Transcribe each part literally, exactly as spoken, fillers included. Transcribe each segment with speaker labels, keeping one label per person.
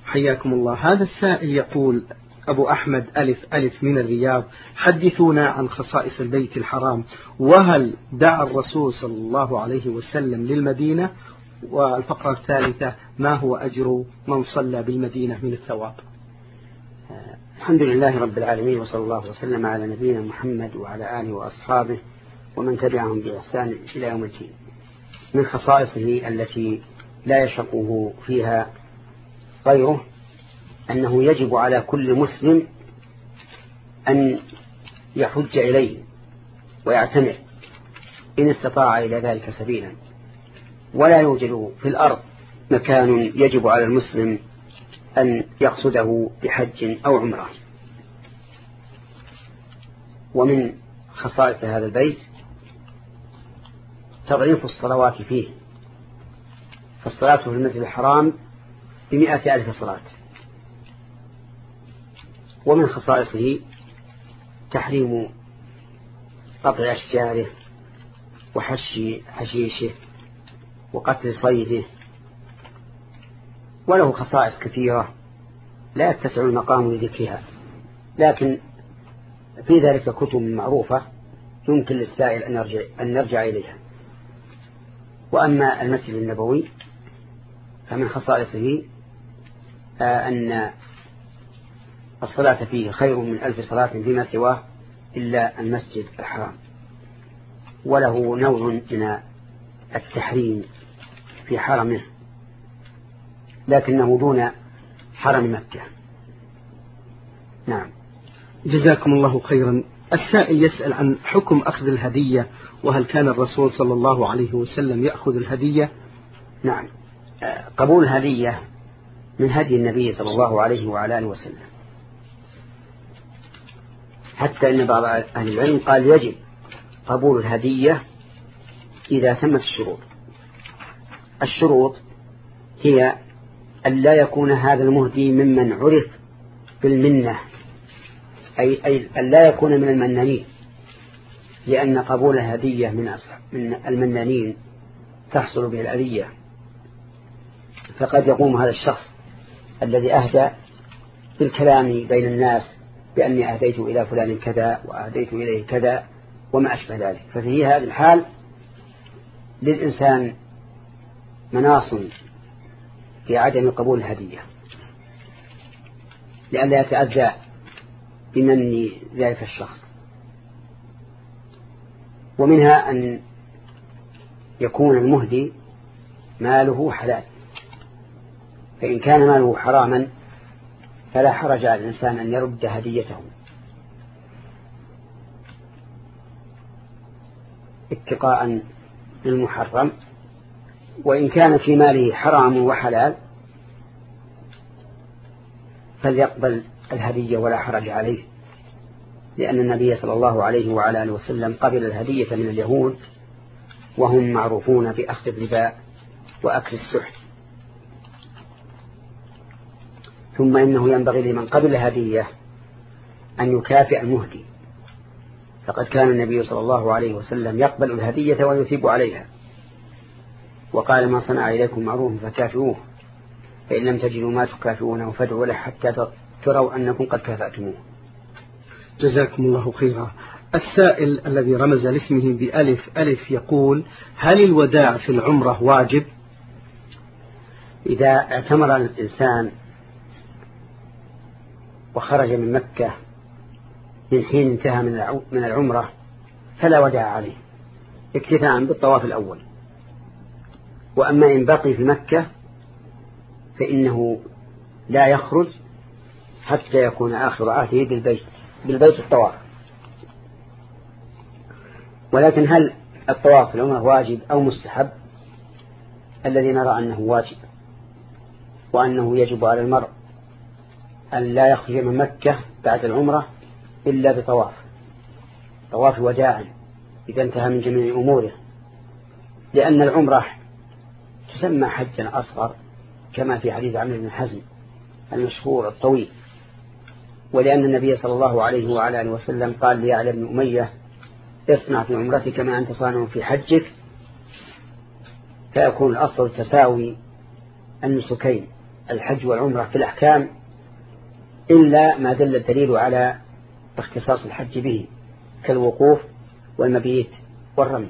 Speaker 1: حياكم الله. هذا السائل يقول: أبو أحمد ألف ألف من الرياض، حدثونا عن خصائص البيت الحرام، وهل دعا الرسول صلى الله عليه وسلم للمدينة؟ والفقرة الثالثة: ما هو أجر من صلى بالمدينة من الثواب؟
Speaker 2: الحمد لله رب العالمين، وصلى الله وسلم على نبينا محمد وعلى آله وأصحابه ومن تبعهم بإحسان إلى يوم الدين. من خصائصه التي لا يشقه فيها غيره أنه يجب على كل مسلم أن يحج إليه ويعتمر إن استطاع إلى ذلك سبيلا، ولا يوجد في الأرض مكان يجب على المسلم أن يقصده بحج أو عمره. ومن خصائص هذا البيت تضعيف الصلوات فيه، فالصلاة في المسجد الحرام بمئة ألف صلاة. ومن خصائصه تحريم قطع أشجاره وحش حشيشه وقتل صيده، وله خصائص كثيرة لا يتسع المقام لذكرها، لكن في ذلك كتب معروفة يمكن للسائل أن نرجع, أن نرجع إليها. وأما المسجد النبوي فمن خصائصه أن الصلاة فيه خير من ألف صلاة فيما سواه إلا المسجد الحرام، وله نوع من التحريم في حرمه لكنه دون حرم مكة. نعم.
Speaker 1: جزاكم الله خيرا. السائل يسأل عن حكم أخذ الهدية، وهل كان الرسول صلى الله عليه وسلم يأخذ الهدية؟
Speaker 2: نعم، قبول الهدية من هدي النبي صلى الله عليه وعلى آله وسلم، حتى إن بعض أهل العلم قال يجب قبول الهدية إذا تمت الشروط. الشروط هي أن لا يكون هذا المهدي ممن عرف بالمنة، أي, أي أن لا يكون من المنانين، لأن قبول الهدية من, من المنانين تحصل به الأذية. فقد يقوم هذا الشخص الذي أهدى بالكلام بين الناس بأني أهديت إلى فلان كذا وأهديت إليه كذا وما أشبه ذلك، ففي هذه الحال للإنسان مناص في عدم قبول الهدية لئلا يتأذى بمن ذلك الشخص. ومنها أن يكون المهدي ماله حلال، فإن كان ماله حراما فلا حرج على الإنسان أن يرد هديته اتقاء للمحرم. وإن كان في ماله حرام وحلال فليقبل الهدية ولا حرج عليه، لأن النبي صلى الله عليه وعلى آله وسلم قبل الهدية من اليهود وهم معروفون بأخذ الربا وأكل السحت. ثم إنه ينبغي لمن قبل الهدية أن يكافئ المهدي، فقد كان النبي صلى الله عليه وسلم يقبل الهدية ويثيب عليها، وقال: ما صنع إليكم معروف فكافئوه، فإن لم تجدوا ما تكافئونه فادعوا له حتى تروا أنكم قد كافأتموه.
Speaker 1: جزاكم الله خيرا. السائل الذي رمز لاسمه بألف ألف يقول: هل الوداع في العمرة واجب؟
Speaker 2: إذا اعتمر الإنسان وخرج من مكة من حين انتهى من العمرة فلا وداع عليه، اكتفاء بالطواف الأول. وأما إن بقي في مكة فإنه لا يخرج حتى يكون آخر عهده بالبيت بالبيت الطواف. ولكن هل الطواف في العمرة واجب أو مستحب؟ الذي نرى أنه واجب، وأنه يجب على المرء أن لا يخرج من مكة بعد العمرة إلا بطواف طواف وداع إذا انتهى من جميع أموره، لأن العمرة تسمى حجا أصغر كما في حديث عمرو بن حزم المشهور الطويل، ولأن النبي صلى الله عليه وعلى آله وسلم قال ليعلى بن أمية: اصنع في عمرتك ما أنت صانع في حجك، فيكون الأصل تساوي النسكين الحج والعمرة في الأحكام إلا ما دل الدليل على اختصاص الحج به كالوقوف والمبيت والرمي.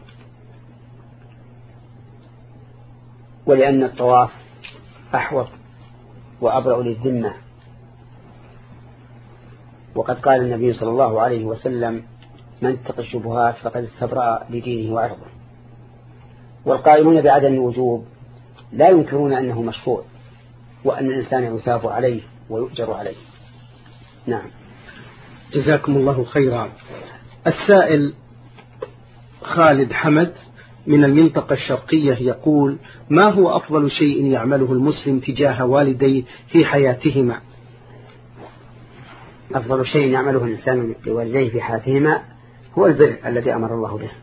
Speaker 2: ولأن الطواف أحوط وأبرأ للذمة، وقد قال النبي صلى الله عليه وسلم من اتقى الشبهات فقد استبرأ لدينه وعرضه. والقائلون بعدم الوجوب لا ينكرون أنه مشروع وأن الإنسان يثاب عليه ويؤجر عليه. نعم.
Speaker 1: جزاكم الله خيرا. السائل خالد حمد من المنطقة الشرقية يقول: ما هو أفضل شيء يعمله المسلم تجاه والديه في حياتهما؟
Speaker 2: أفضل شيء يعمله الإنسان لوالديه في حياتهما هو البر الذي أمر الله به،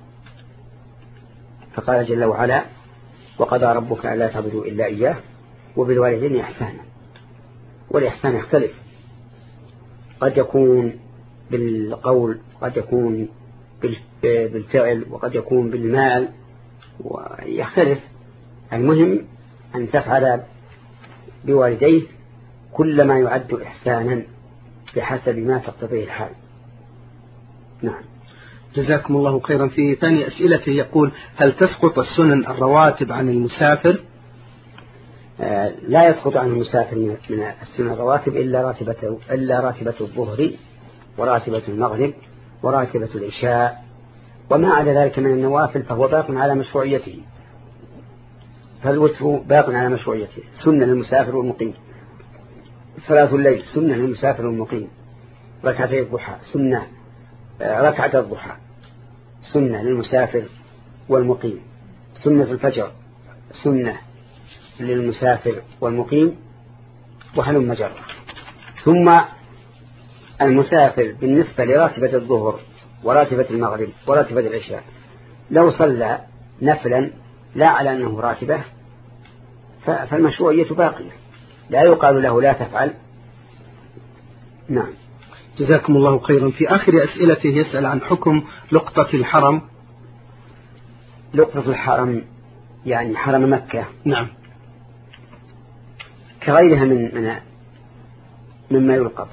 Speaker 2: فقال جل وعلا: وقضى ربك ألا تعبدوا إلا إياه وبالوالدين إحسانا. والإحسان يختلف، قد يكون بالقول وقد يكون بالفعل وقد يكون بالمال، ويختلف. المهم أن تفعل بوالديه كل ما يعد إحسانا بحسب ما تقتضيه الحال. نعم.
Speaker 1: جزاكم الله خيرا. في ثاني أسئلته يقول: هل تسقط السنن الرواتب عن المسافر؟
Speaker 2: آه لا يسقط عن المسافر من السنن الرواتب إلا راتبة إلا راتبة الظهر وراتبة المغرب وراتبة العشاء، وما عدا ذلك من النوافل فهو باق على مشروعيته، فالوتر باق على مشروعيته. سنة للمسافر والمقيم. صلاة الليل سنة للمسافر والمقيم. ركعتي الضحى سنة ركعة الضحى سنة للمسافر والمقيم. سنة الفجر سنة للمسافر والمقيم، وهلم جرة. ثم المسافر بالنسبة لراتبة الظهر وراتبة المغرب وراتبة العشاء لو صلى نفلا لا على أنه راتبة فالمشروعية باقية، لا يقال له لا تفعل. نعم.
Speaker 1: جزاكم الله خيرا. في آخر أسئلته يسأل عن حكم لقطة الحرم.
Speaker 2: لقطة الحرم يعني حرم مكة.
Speaker 1: نعم.
Speaker 2: كغيرها من من مما يلقط،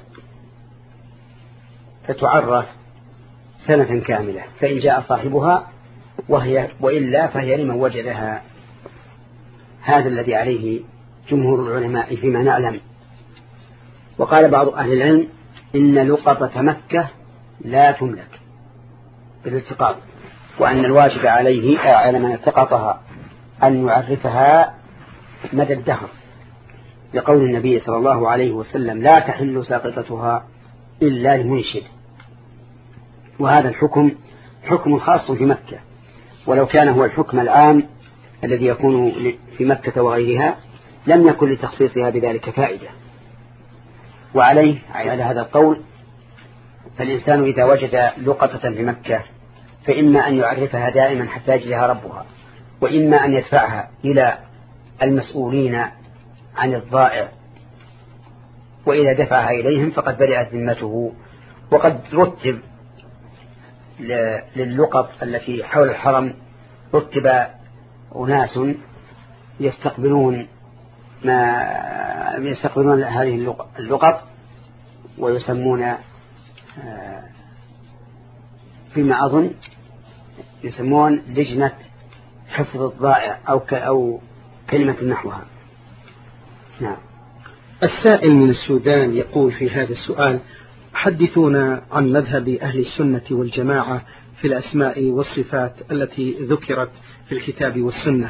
Speaker 2: فتعرف سنة كاملة، فإن جاء صاحبها وهي وإلا فهي لمن وجدها. هذا الذي عليه جمهور العلماء فيما نعلم. وقال بعض أهل العلم إن لقطة مكة لا تملك بالالتقاط، وأن الواجب عليه على من التقطها أن يعرفها مدى الدهر، لقول النبي صلى الله عليه وسلم: لا تحل ساقطتها إلا المنشد. وهذا الحكم حكم خاص في مكة، ولو كان هو الحكم العام الذي يكون في مكة وغيرها لم يكن لتخصيصها بذلك فائدة. وعليه على هذا القول فالإنسان إذا وجد لقطة في مكة فإما أن يعرفها دائما حتى يجدها ربها، وإما أن يدفعها إلى المسؤولين عن الضائع، وإذا دفعها إليهم فقد برئت ذمته. وقد رتب لللقط التي حول الحرم رتب أناس يستقبلون ما يستقبلون هذه اللقط ويسمون فيما أظن يسمون لجنة حفظ الضائع أو أو كلمة نحوها. نعم.
Speaker 1: السائل من السودان يقول في هذا السؤال: حدثونا عن مذهب أهل السنة والجماعة في الأسماء والصفات التي ذكرت في الكتاب والسنة.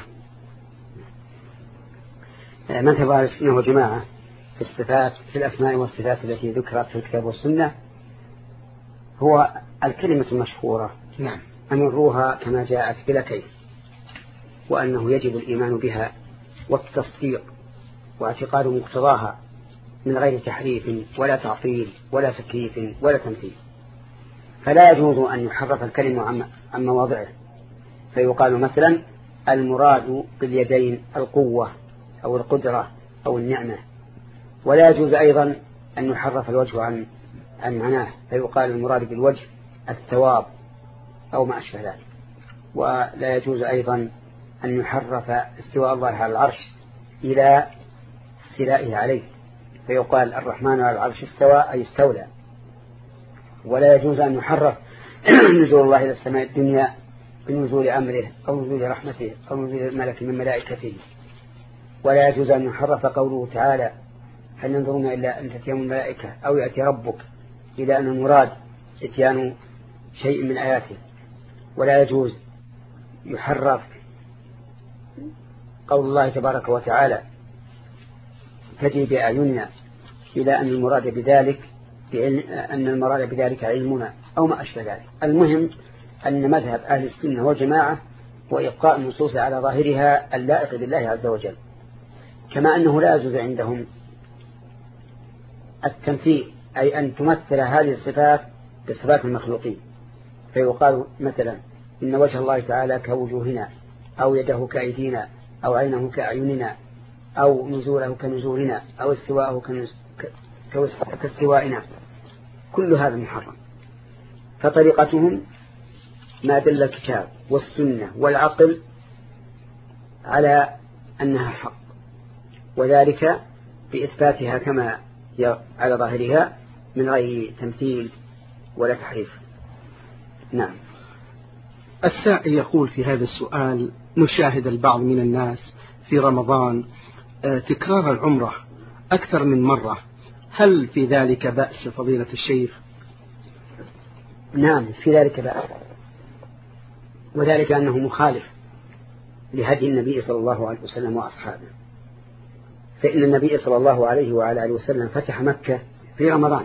Speaker 2: مذهب أهل السنة والجماعة في الصفات في الأسماء والصفات التي ذكرت في الكتاب والسنة هو الكلمة المشهورة:
Speaker 1: نعم،
Speaker 2: أمروها كما جاءت بلا كيف، وأنه يجب الإيمان بها والتصديق واعتقاد مقتضاها من غير تحريف ولا تعطيل ولا تكييف ولا تمثيل. فلا يجوز أن يحرف الكلمة عن مواضعه، فيقال مثلا المراد باليدين القوة أو القدرة أو النعمة، ولا يجوز أيضا أن يحرف الوجه عن عن معناه، فيقال المراد بالوجه الثواب أو ما أشبه ذلك. ولا يجوز أيضا أن يحرف استواء الله على العرش إلى استيلائه عليه، فيقال الرحمن على العرش استوى أي استولى. ولا يجوز أن يحرف نزول الله إلى السماء الدنيا بنزول أمره أو نزول رحمته أو نزول ملك من ملائكته. ولا يجوز أن يحرف قوله تعالى هل ينظرون إلا أن تأتيهم الملائكة أو يأتي ربك، إلى أن المراد اتيان شيء من آياته. ولا يجوز يحرف قول الله تبارك وتعالى تجري بأعيننا، إلى أن المراد بذلك أن المراد بذلك علمنا أو ما أشبه ذلك. المهم أن مذهب أهل السنة والجماعة وإبقاء النصوص على ظاهرها اللائق بالله عز وجل، كما أنه لا يجوز عندهم التمثيل، أي أن تمثل هذه الصفات بصفات المخلوقين، فيقال مثلا إن وجه الله تعالى كوجوهنا أو يده كأيدينا أو عينه كأعيننا أو نزوله كنزولنا أو استواءه كاستوائنا. كل هذا محرم. فطريقتهم ما دل الكتاب والسنة والعقل على أنها حق، وذلك بإثباتها كما على ظاهرها من غير تمثيل ولا تحريف. نعم.
Speaker 1: السائل يقول في هذا السؤال: نشاهد البعض من الناس في رمضان تكرار العمرة أكثر من مرة، هل في ذلك بأس فضيلة الشيخ؟
Speaker 2: نعم في ذلك بأس، وذلك أنه مخالف لهدي النبي صلى الله عليه وسلم وأصحابه. فإن النبي صلى الله عليه وعلى آله وسلم فتح مكة في رمضان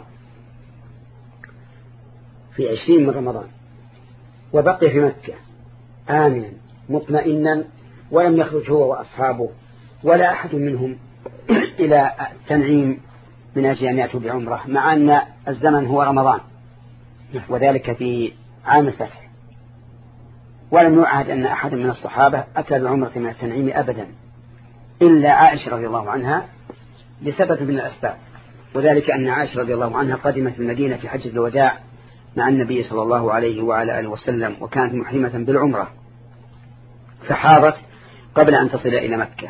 Speaker 2: في عشرين من رمضان، وبقي في مكة آمنا مطمئنا، ولم يخرج هو وأصحابه ولا أحد منهم إلى التنعيم من أجل أن يأتوا بعمرة، مع أن الزمن هو رمضان، وذلك في عام الفتح. ولم يعهد أن أحد من الصحابة أتى بعمرة من التنعيم أبدا إلا عائشة رضي الله عنها لسبب من الأسباب، وذلك أن عائشة رضي الله عنها قدمت المدينة في حجة الوداع مع النبي صلى الله عليه وعلى آله وسلم، وكانت محرمة بالعمرة، فحاضت قبل أن تصل إلى مكة،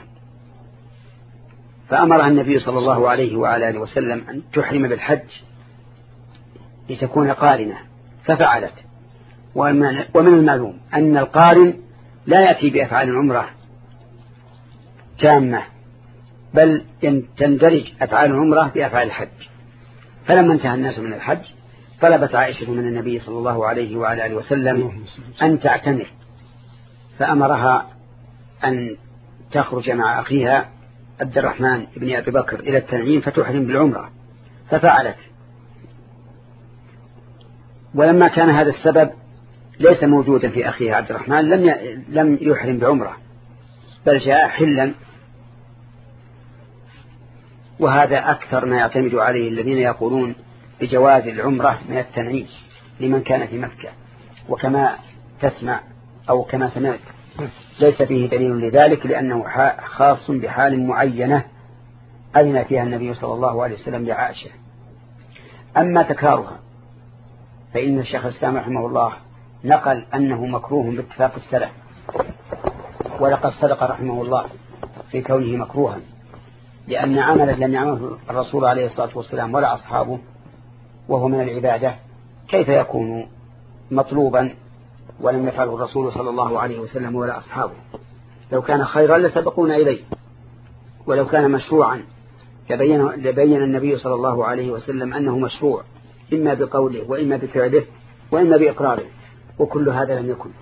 Speaker 2: فأمرها النبي صلى الله عليه وعلى آله وسلم أن تحرم بالحج لتكون قارنة، ففعلت. ومن المعلوم أن القارن لا يأتي بأفعال العمرة تامة، بل تندرج أفعال العمرة بأفعال الحج. فلما انتهى الناس من الحج طلبت عائشة من النبي صلى الله عليه وعلى آله وسلم أن تعتمر، فأمرها أن تخرج مع أخيها عبد الرحمن بن أبي بكر إلى التنعيم فتحرم بالعمرة، ففعلت. ولما كان هذا السبب ليس موجودا في أخيها عبد الرحمن لم لم يحرم بعمرة، بل جاء حلا. وهذا أكثر ما يعتمد عليه الذين يقولون بجواز العمرة من التنعيم لمن كان في مكة. وكما تسمع أو كما سمعت ليس فيه دليل لذلك، لأنه خاص بحال معينة أذن فيها النبي صلى الله عليه وسلم لعائشة. أما تكرارها فإن الشيخ الإسلام رحمه الله نقل أنه مكروه باتفاق السلف، ولقد صدق رحمه الله في كونه مكروها، لأن عملا لم يعمله الرسول عليه الصلاة والسلام ولا أصحابه وهو من العبادة كيف يكون مطلوبا ولم يفعله الرسول صلى الله عليه وسلم ولا أصحابه؟ لو كان خيرا لسبقونا إليه، ولو كان مشروعا لبين النبي صلى الله عليه وسلم أنه مشروع إما بقوله وإما بفعله وإما بإقراره، وكل هذا لم يكن.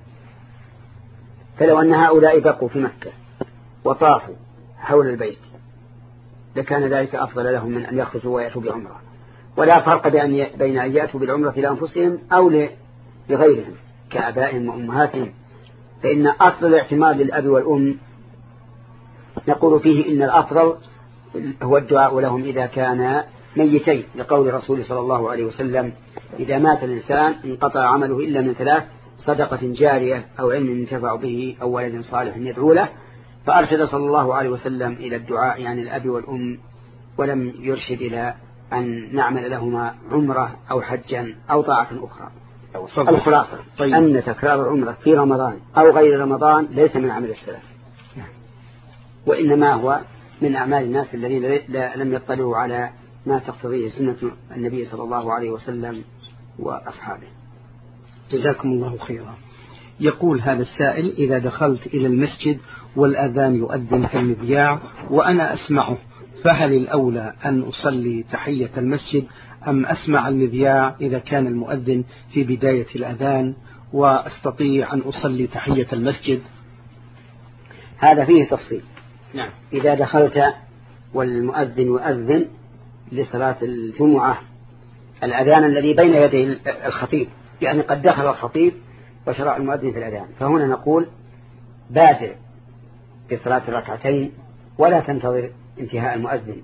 Speaker 2: فلو أن هؤلاء بقوا في مكة وطافوا حول البيت لكان ذلك أفضل لهم من أن يخرجوا ويأتوا بعمرة، ولا فرق بين أن يأتوا بالعمرة لأنفسهم أو لغيرهم كأبائهم وأمهاتهم. فإن أصل الاعتماد للأب والأم نقول فيه إن الأفضل هو الدعاء لهم إذا كان ميتين، لقول الرسول صلى الله عليه وسلم إذا مات الإنسان انقطع عمله إلا من ثلاث: صدقة جارية أو علم ينتفع به أو ولد صالح يدعو له. فأرشد صلى الله عليه وسلم إلى الدعاء يعني الأب والأم، ولم يرشد إلى أن نعمل لهما عمرة أو حجا أو طاعة أخرى. الخلاصة طيب. أن تكرار العمرة في رمضان أو غير رمضان ليس من عمل السلف، وإنما هو من أعمال الناس الذين لم يطلعوا على ما تقتضيه سنة النبي صلى الله عليه وسلم وأصحابه.
Speaker 1: جزاكم الله خيرا. يقول هذا السائل: إذا دخلت إلى المسجد والأذان يؤذن في المذياع وأنا أسمعه، فهل الأولى أن أصلي تحية المسجد أم أسمع المذياع إذا كان المؤذن في بداية الأذان وأستطيع أن أصلي تحية المسجد؟
Speaker 2: هذا فيه تفصيل.
Speaker 1: نعم.
Speaker 2: إذا دخلت والمؤذن يؤذن لصلاة الجمعة الأذان الذي بين يدي الخطيب، يعني قد دخل الخطيب وشرع المؤذن في الأذان، فهنا نقول بادر بصلاة الركعتين ولا تنتظر انتهاء المؤذن،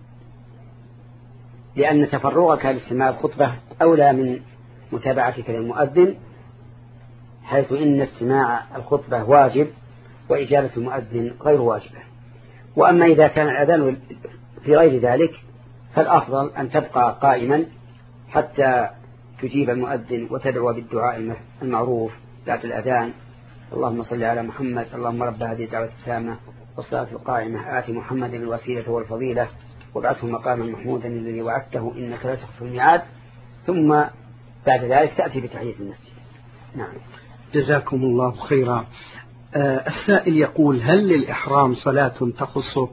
Speaker 2: لأن تفرغك لاستماع الخطبة أولى من متابعتك للمؤذن، حيث إن استماع الخطبة واجب وإجابة المؤذن غير واجبة. وأما إذا كان الأذان في غير ذلك فالأفضل أن تبقى قائما حتى تجيب المؤذن وتدعو بالدعاء المعروف بعد الأذان: اللهم صل على محمد، اللهم رب هذه الدعوة التامة والصلاة القائمة آت محمد الوسيلة والفضيلة وابعثه مقاما محمودا الذي وعدته إنك لا تخلف الميعاد، ثم بعد ذلك تأتي بتحية المسجد. نعم.
Speaker 1: جزاكم الله خيرا. آه السائل يقول: هل للإحرام صلاة تخصه؟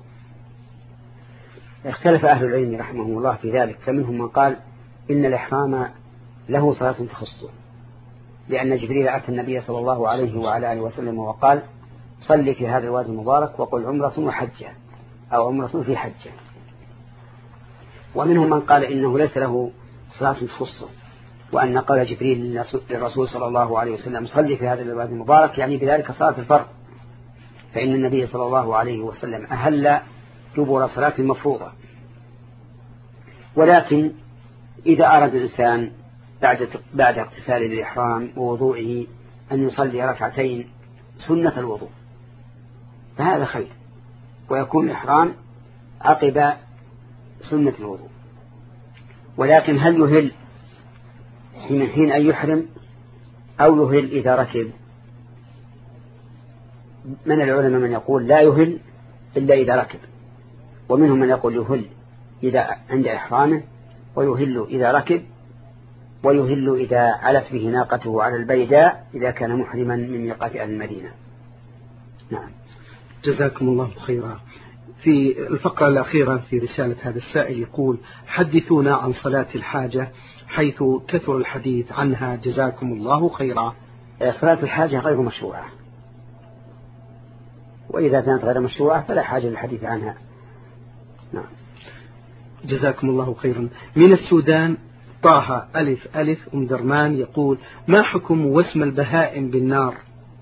Speaker 2: اختلف أهل العلم رحمهم الله في ذلك، فمنهم من قال إن الإحرام له صلاة تخصه، لأن جبريل أتى النبي صلى الله عليه وعلى آله وسلم وقال: صل في هذا الوادي المبارك وقل عمرة وحجة، أو عمرة في حجة. ومنهم من قال إنه ليس له صلاة تخصه، وأن قال جبريل للرسول صلى الله عليه وسلم: صل في هذا الوادي المبارك، يعني بذلك صلاة الفرض، فإن النبي صلى الله عليه وسلم أهل دبر صلاة المفروضة. ولكن إذا أراد الإنسان بعد بعد اغتسال الإحرام ووضوئه أن يصلي ركعتين سنة الوضوء فهذا خير، ويكون الإحرام عقب سنة الوضوء. ولكن هل يهل حين أن يحرم أو يهل إذا ركب؟ من العلماء من يقول لا يهل إلا إذا ركب، ومنهم من يقول يهل إذا عند إحرامه، ويهل إذا ركب، ويهل إذا علت به ناقته على البيداء إذا كان محرما من ميقات أهل المدينة. نعم.
Speaker 1: جزاكم الله خيرا. في الفقرة الأخيرة في رسالة هذا السائل يقول: حدثونا عن صلاة الحاجة حيث كثر الحديث عنها جزاكم الله خيرا.
Speaker 2: صلاة الحاجة غير مشروعة، وإذا كانت غير مشروعة فلا حاجة للحديث عنها. نعم.
Speaker 1: جزاكم الله خيرا. من السودان طه ألف ألف أم درمان يقول: ما حكم وسم البهائم بالنار؟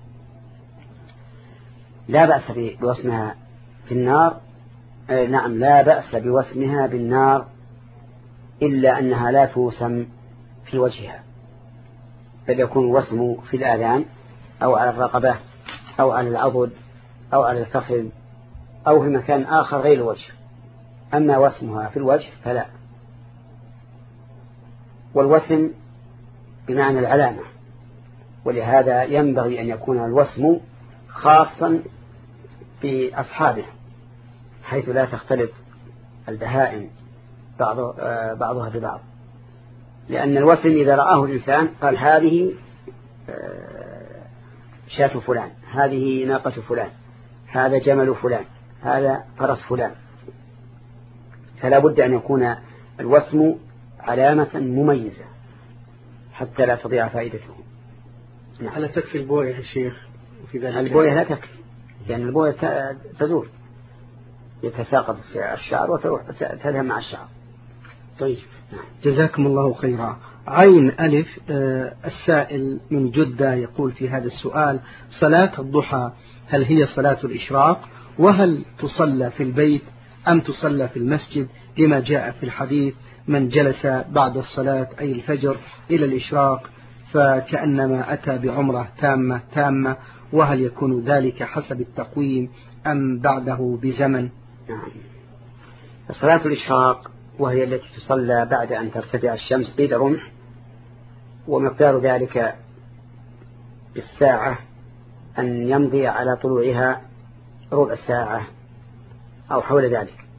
Speaker 2: لا بأس بوسمها في النار. آه نعم، لا بأس بوسمها بالنار، إلا أنها لا توسم في وجهها، بل يكون وسم في الآذان أو على الرقبة أو على العضد أو على الفخذ أو في مكان آخر غير الوجه. أما وسمها في الوجه فلا. والوسم بمعنى العلامة، ولهذا ينبغي أن يكون الوسم خاصا بأصحابه، حيث لا تختلط البهائم بعض بعضها ببعض، لأن الوسم إذا رآه الإنسان قال: هذه شاة فلان، هذه ناقة فلان، هذا جمل فلان، هذا فرس فلان. فلا بد أن يكون الوسم علامة مميزة حتى لا تضيع فائدته.
Speaker 1: نعم. هل تكفي البوية يا شيخ؟ في ذلك
Speaker 2: البوية لا تكفي، لأن يعني البوية تزول، يتساقط الشعر وتذهب مع الشعر.
Speaker 1: طيب. نعم. جزاكم الله خيرا. عين ألف آه السائل من جدة يقول في هذا السؤال: صلاة الضحى هل هي صلاة الإشراق؟ وهل تصلى في البيت أم تصلى في المسجد؟ لما جاء في الحديث: من جلس بعد الصلاة أي الفجر إلى الإشراق فكأنما أتى بعمرة تامة تامة. وهل يكون ذلك حسب التقويم أم بعده بزمن؟
Speaker 2: نعم. صلاة الإشراق وهي التي تصلى بعد أن ترتفع الشمس قيد رمح، ومقدار ذلك بالساعة أن يمضي على طلوعها ربع ساعة أو حول ذلك.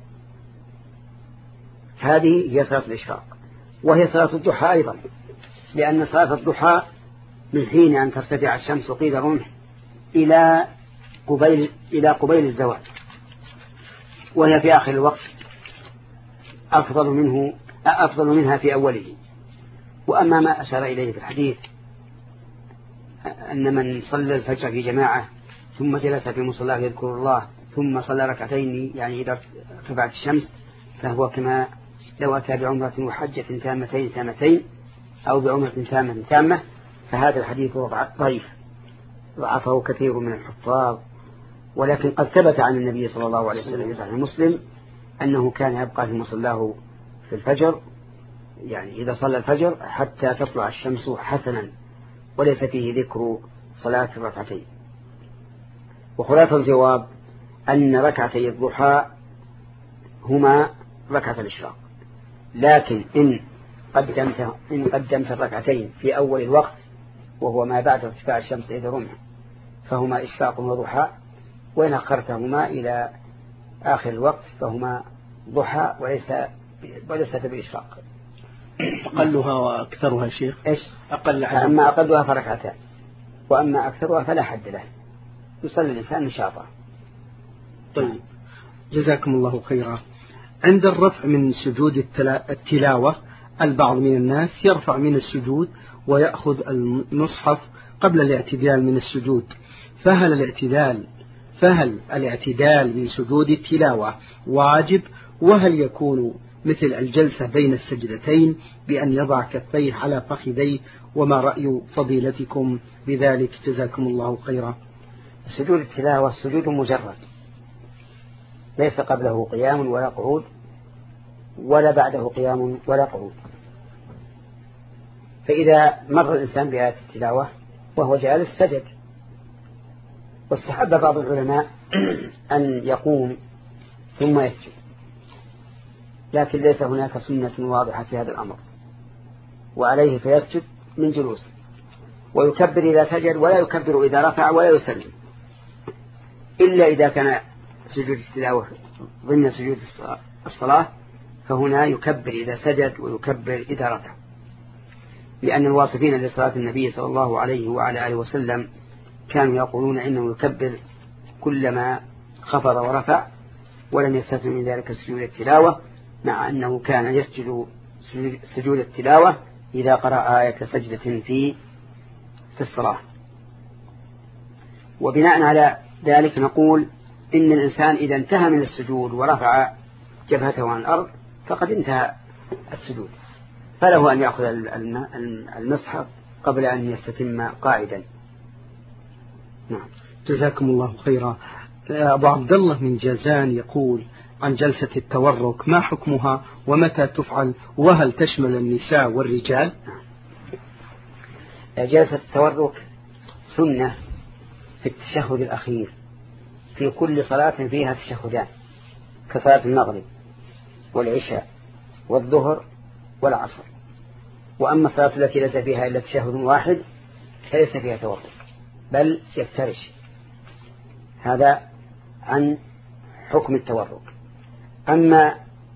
Speaker 2: هذه هي صلاة الإشراق، وهي صلاة الضحى أيضا، لأن صلاة الضحى من حين أن ترتفع الشمس قيد الرمح إلى قبيل إلى قبيل الزوال، وهي في آخر الوقت أفضل منه أفضل منها في أوله. وأما ما أشار إليه في الحديث أن من صلى الفجر في جماعة ثم جلس في مصلاه يذكر الله ثم صلى ركعتين يعني إذا ارتفعت الشمس، فهو كما لو أتى بعمرة وحجة تامتين تامتين أو بعمرة تامة تامة. فهذا الحديث ضعيف ضعفه كثير من الحفاظ، ولكن قد ثبت عن النبي صلى الله عليه وسلم في صحيح مسلم أنه كان يبقى في مصلاه في الفجر، يعني إذا صلى الفجر حتى تطلع الشمس حسنا، وليس فيه ذكر صلاة الركعتين. وخلاصة الجواب أن ركعتي الضحى هما ركعة الإشراق، لكن إن قدمت إن قدمت الركعتين في أول الوقت وهو ما بعد ارتفاع الشمس إلى رمح فهما إشراق وضحى، وإن أخرتهما إلى آخر الوقت فهما ضحى وليس وليس بإشراق.
Speaker 1: أقلها وأكثرها شيخ
Speaker 2: إيش؟
Speaker 1: أقل
Speaker 2: أما أقلها فركعتان، وأما أكثرها فلا حد له، يصلي الإنسان نشاطا.
Speaker 1: طيب جزاكم الله خيرا. عند الرفع من سجود التلاوة البعض من الناس يرفع من السجود ويأخذ المصحف قبل الاعتدال من السجود، فهل الاعتدال فهل الاعتدال من سجود التلاوة واجب؟ وهل يكون مثل الجلسة بين السجدتين بأن يضع كفيه على فخذيه؟ وما رأي فضيلتكم بذلك جزاكم الله خيرا؟
Speaker 2: سجود التلاوة سجود مجرد، ليس قبله قيام ولا قعود ولا بعده قيام ولا قعود. فإذا مر الإنسان بآية التلاوة وهو جالس سجد. واستحب بعض العلماء أن يقوم ثم يسجد، لكن ليس هناك سنة واضحة في هذا الأمر، وعليه فيسجد من جلوس ويكبر إذا سجد ولا يكبر إذا رفع ولا يسلم، إلا إذا كان سجود التلاوة ضمن سجود الصلاة فهنا يكبر إذا سجد ويكبر إذا رفع، لأن الواصفين لصلاة النبي صلى الله عليه وعلى آله وسلم كانوا يقولون إنه يكبر كلما خفض ورفع، ولم يستثن من ذلك سجود التلاوة، مع أنه كان يسجد سجود التلاوة إذا قرأ آية سجدة في في الصلاة. وبناء على ذلك نقول إن الإنسان إذا انتهى من السجود ورفع جبهته عن الأرض فقد انتهى السجود، فله أن يأخذ المصحف قبل أن يستتم قاعدا. نعم.
Speaker 1: جزاكم الله خيرا. أبو عبد الله من جازان يقول عن جلسة التورك، ما حكمها ومتى تفعل وهل تشمل النساء والرجال؟
Speaker 2: جلسة التورك سنة في التشهد الأخير في كل صلاة فيها تشهدان، كصلاة المغرب والعشاء والظهر والعصر. وأما الصلاة التي ليس فيها إلا تشهد واحد فليس فيها تورك بل يفترش. هذا عن حكم التورك. أما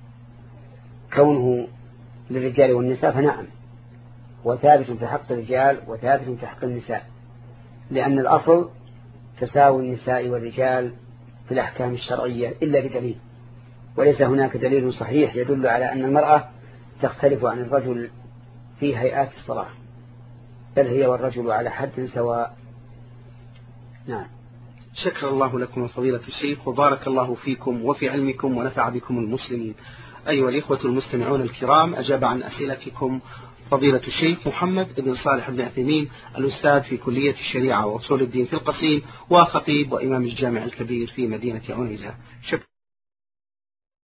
Speaker 2: كونه للرجال والنساء فنعم، وثابت في حق الرجال وثابت في حق النساء، لأن الأصل تساوي النساء والرجال في الأحكام الشرعية إلا بدليل، وليس هناك دليل صحيح يدل على أن المرأة تختلف عن الرجل في هيئات الصلاة، بل هي والرجل على حد سواء. نعم.
Speaker 1: شكر الله لكم فضيلة الشيخ، وبارك الله فيكم وفي علمكم ونفع بكم المسلمين. أيها الإخوة المستمعون الكرام، أجاب عن أسئلتكم فضيلة الشيخ محمد بن صالح بن عثيمين، الأستاذ في كلية الشريعة وأصول الدين في القصيم، وخطيب وإمام الجامع الكبير في مدينة عنيزة. شكرا.